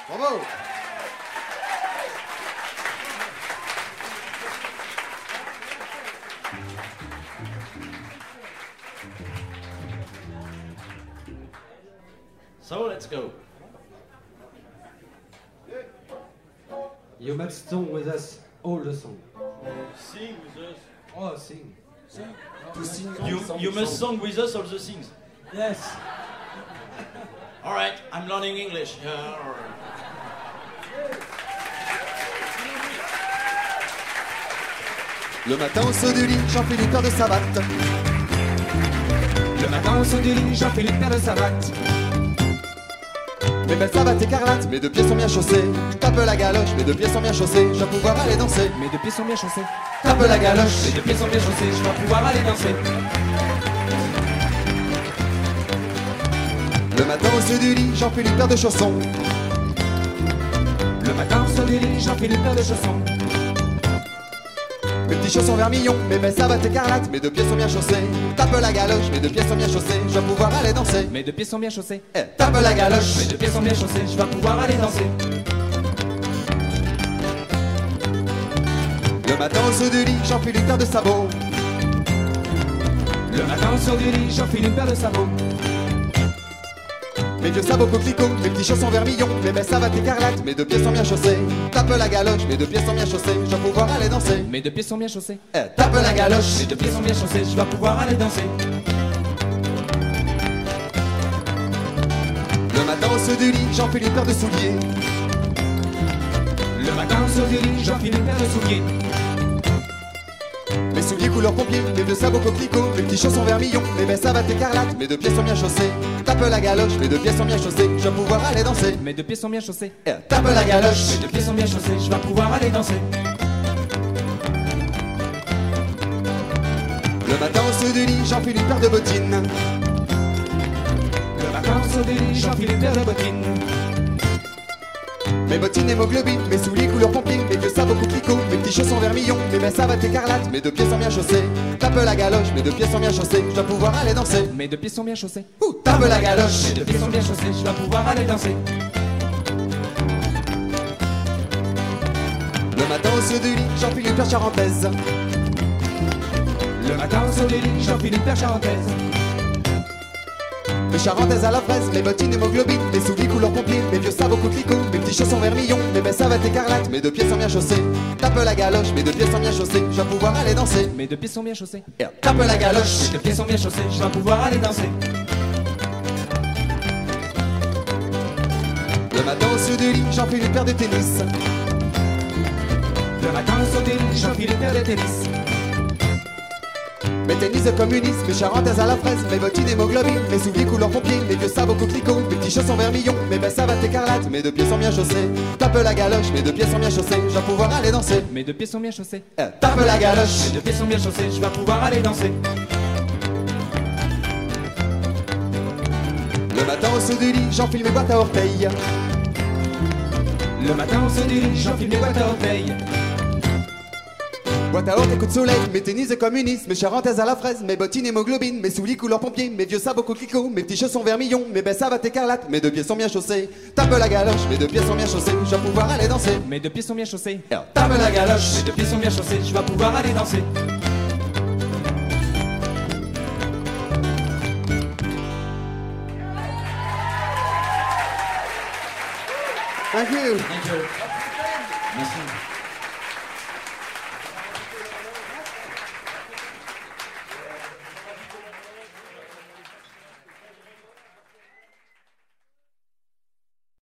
Bravo. So let's go. You must sing with us all the song. Sing with us. Oh, sing. You must sing with us all the things. Yes. All right, I'm learning English. Le matin au saut du lit, j'enfile une paire de savates. Le matin au saut du lit, j'enfile une paire de savates. Mes belles savates écarlates, mes deux pieds sont bien chaussés. Tape la galoche, mes deux pieds sont bien chaussés. Je vais pouvoir aller danser. Mes deux pieds sont bien chaussés. Tape la galoche, Mes deux pieds sont bien chaussés, je vais pouvoir aller danser. le matin au saut du lit, j'enfile une paire de chaussons. Le matin au saut du lit, j'enfile une paire de chaussons. Mes petits chaussons vermillons, mes belles savates écarlates, mes deux pieds sont bien chaussés. Tape la galoche, mes deux pieds sont bien chaussés. Je vais pouvoir aller danser. Mes deux pieds sont bien chaussés. Tape la galoche, Mes deux pieds sont bien chaussés, je vais pouvoir aller danser. le matin au saut du lit, j'enfile une paire de sabots. Le matin au saut du lit, j'enfile une paire de sabots. Mes vieux sabots coquelicots, mes petits chaussons vermillons, mes belles savates écarlates, mes deux pieds sont bien chaussés. Tape la galoche, mes deux pieds sont bien chaussés. Je vais pouvoir aller danser. Mes deux pieds sont bien chaussés. Tape la galoche, Mes deux pieds sont bien chaussés, je vais pouvoir aller danser. le matin au saut du lit, j'enfile une paire de souliers. Le matin au saut du lit, j'enfile une paire de souliers. Mes souliers couleur pompier, mes vieux sabots coquelicots, mes petits chaussons vermillons, mes belles savates écarlates, mes deux pieds sont bien chaussés. Tape la galoche, mes deux pieds sont bien chaussés. Je vais pouvoir aller danser. Mes deux pieds sont bien chaussés. Tape la galoche, Mes deux pieds sont bien chaussés, je vais pouvoir aller danser. le matin au saut du lit, j'enfile une paire de bottines. Le matin au saut du lit, j'enfile une paire de bottines. Mes bottines hémoglobine, mes souliers couleur pompier, mes vieux sabots coquelicots, mes petits chaussons vermillons, mes belles savates écarlates, mes deux pieds sont bien chaussés. Tape la galoche, mes deux pieds sont bien chaussés. Je vais pouvoir aller danser. Mes deux pieds sont bien chaussés. Tape la galoche, Mes deux pieds sont bien chaussés, je vais pouvoir aller danser. le matin au saut du lit, j'enfile une paire charentaise. Le matin au saut du lit, j'enfile une paire charentaise. Mes charentaises à la fraise, mes bottines hémoglobine, mes souliers couleur pompier, mes vieux sabots coquelicots, mes petits chaussons vermillons, mes belles savates écarlates, mes deux pieds sont bien chaussés. Tape la galoche, mes deux pieds sont bien chaussés. Je vais pouvoir aller danser. Mes deux pieds sont bien chaussés. Tape la galoche, Mes deux pieds sont bien chaussés, je vais pouvoir aller danser. le matin au saut du lit, j'enfile une paire de tennis. Le matin au saut du lit, j'enfile une paire de tennis. Mes tennis communistes, mes charentaises à la fraise, mes bottines hémoglobine, mes souliers couleur pompier, mes vieux sabots coquelicots, mes petits chaussons vermillons, mes belles savates écarlates, mes deux pieds sont bien chaussés. Tape la galoche, mes deux pieds sont bien chaussés. Je vais pouvoir aller danser. Mes deux pieds sont bien chaussés. Tape la galoche, Mes deux pieds sont bien chaussés, je vais pouvoir aller danser. le matin au saut du lit, j'enfile mes boîtes à orteils. Le matin au saut du lit, j'enfile mes boîtes à orteils. Boîte à orteils, coup de soleil, mes tennis communistes, mes charentaises à la fraise, mes bottines hémoglobine, mes souliers couleur pompier, mes vieux sabots coquelicots, mes petits chaussons vermillons, mes belles savates écarlates, mes deux pieds sont bien chaussés. Tape la galoche, mes deux pieds sont bien chaussés. Je vais pouvoir aller danser. Mes deux pieds sont bien chaussés. Tape la galoche, Mes deux pieds sont bien chaussés, je vais pouvoir aller danser. thank you. Thank you. Merci.